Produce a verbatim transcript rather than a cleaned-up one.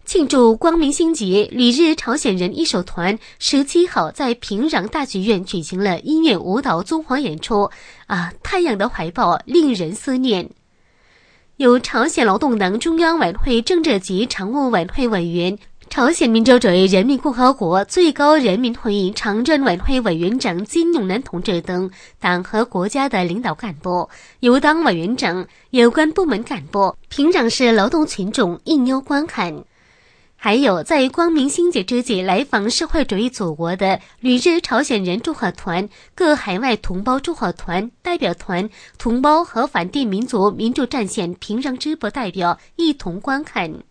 庆祝光明星节，旅日朝鲜人一手团十七号在平壤大剧院举行了音乐舞蹈综合演出。啊，太阳的怀抱令人思念。由朝鲜劳动党中央委员会政治及常务委员会委员、朝鲜民主主义人民共和国最高人民会议常任委员会委员长金永南同志等党和国家的领导干部、有党委员长、有关部门干部、平壤市劳动群众应邀观看。还有在光明星节之际来访社会主义祖国的旅日朝鲜人祝贺团、各海外同胞祝贺团、代表团、同胞和反帝民族民主战线平壤支部代表一同观看。